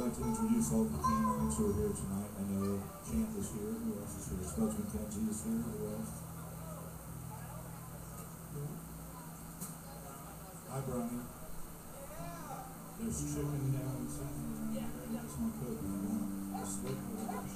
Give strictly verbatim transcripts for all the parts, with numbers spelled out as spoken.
like to introduce all the canines who are here tonight. I know Champ is here. Who else is here? Spokesman Kenji is here. Who else? Hi, Brian. There's chicken down something around here. That's my cook. I want to sleep with it.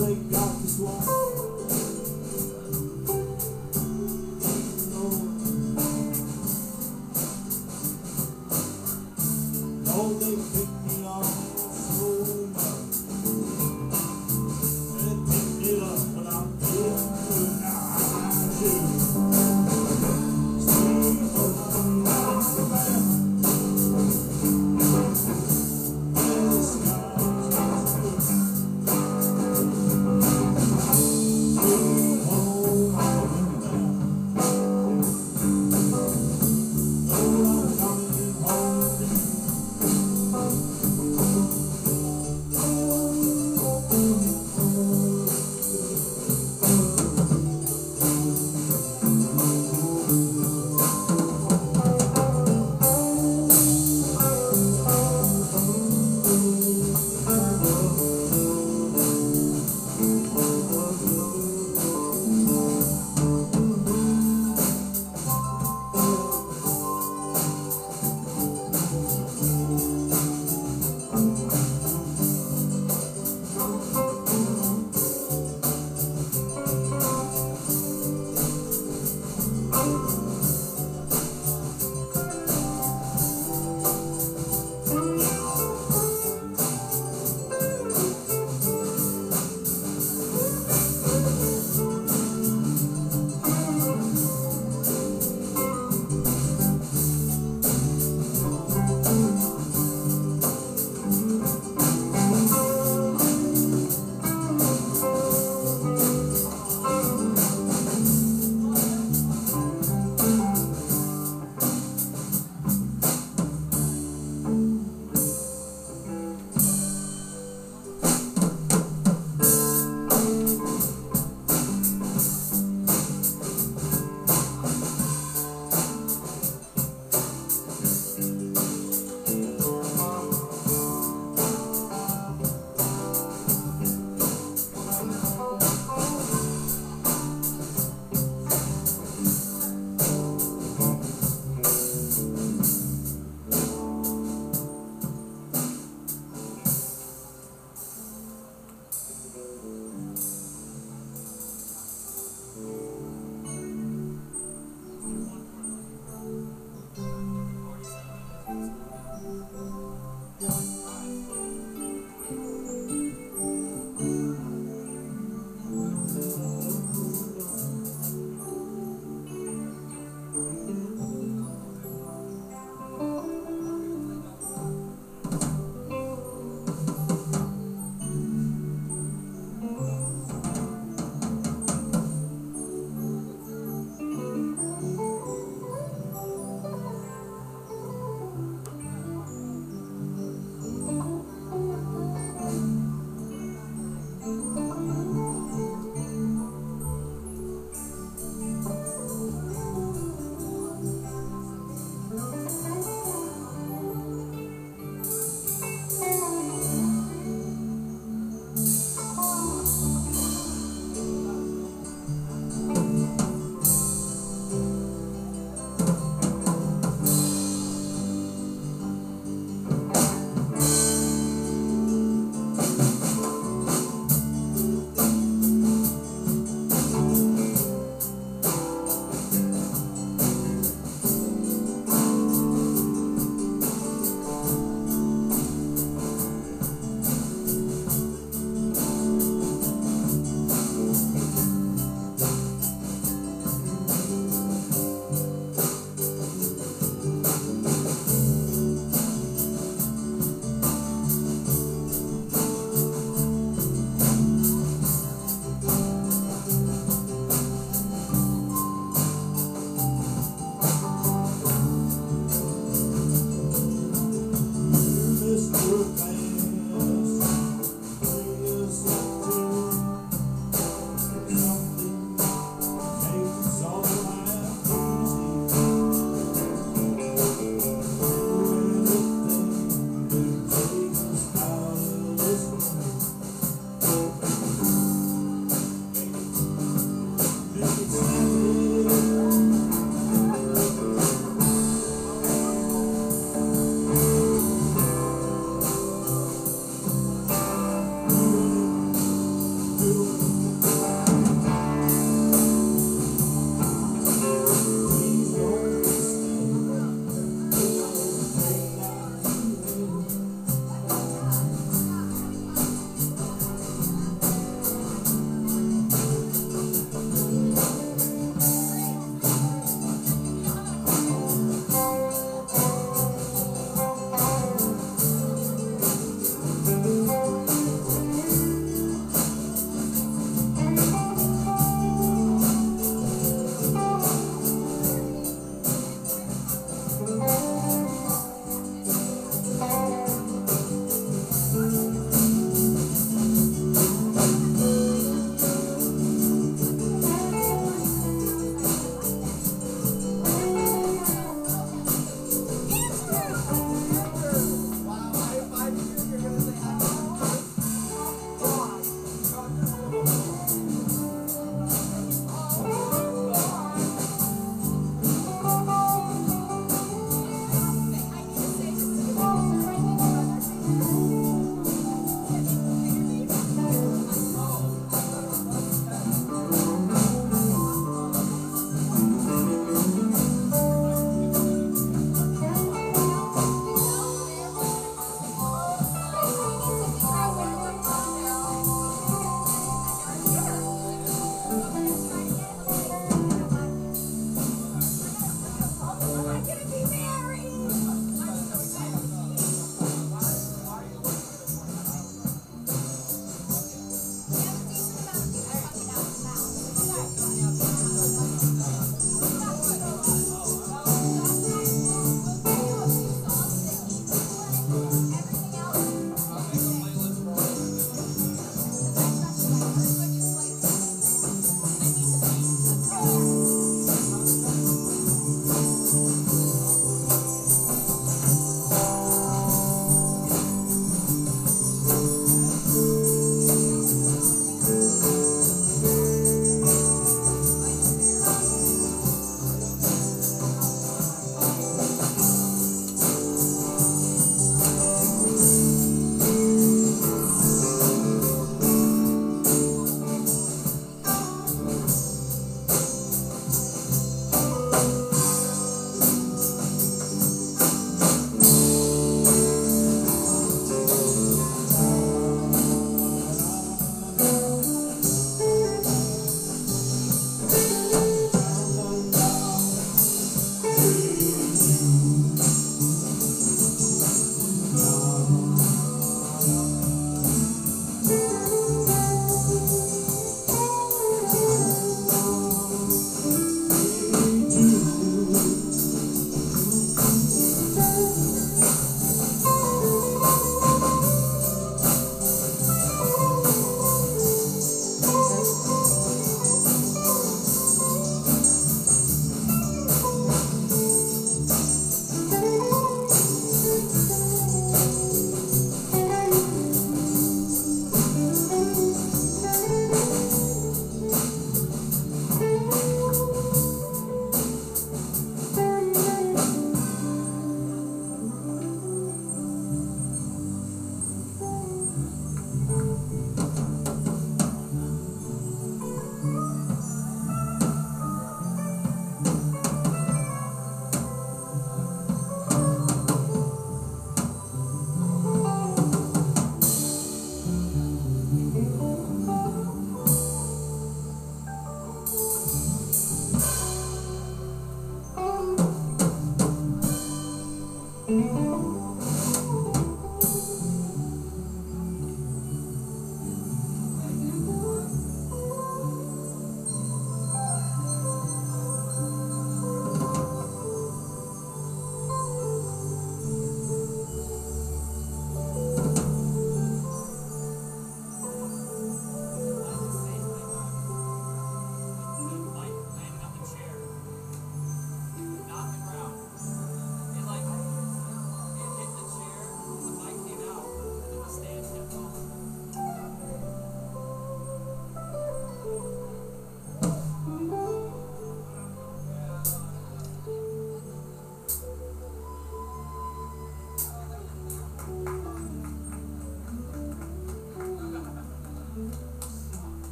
they got this one. No, they picked me up so much. They picked it up, but I'm feeling good now. I do.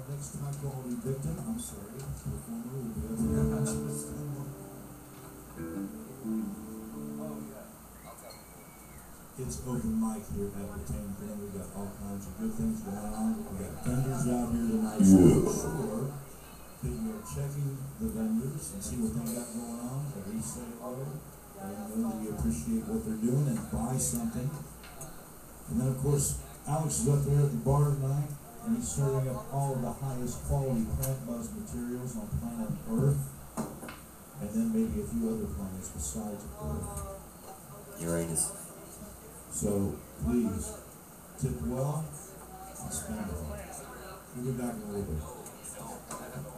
next high quality victim, I'm sorry, performer will be up here. It's open mic here at the Tame Den. We got all kinds of good things going on. We got vendors out here tonight, so make sure that you're checking the vendors and see what they got going on. At least say hello. Let them know you appreciate what they're doing and buy something. And then of course, Alex is up there at the bar tonight, and he's serving up all of the highest quality plant buzz materials on planet Earth, and then maybe a few other planets besides Earth. Uranus. So please tip well and spend well. We'll be back in a little bit.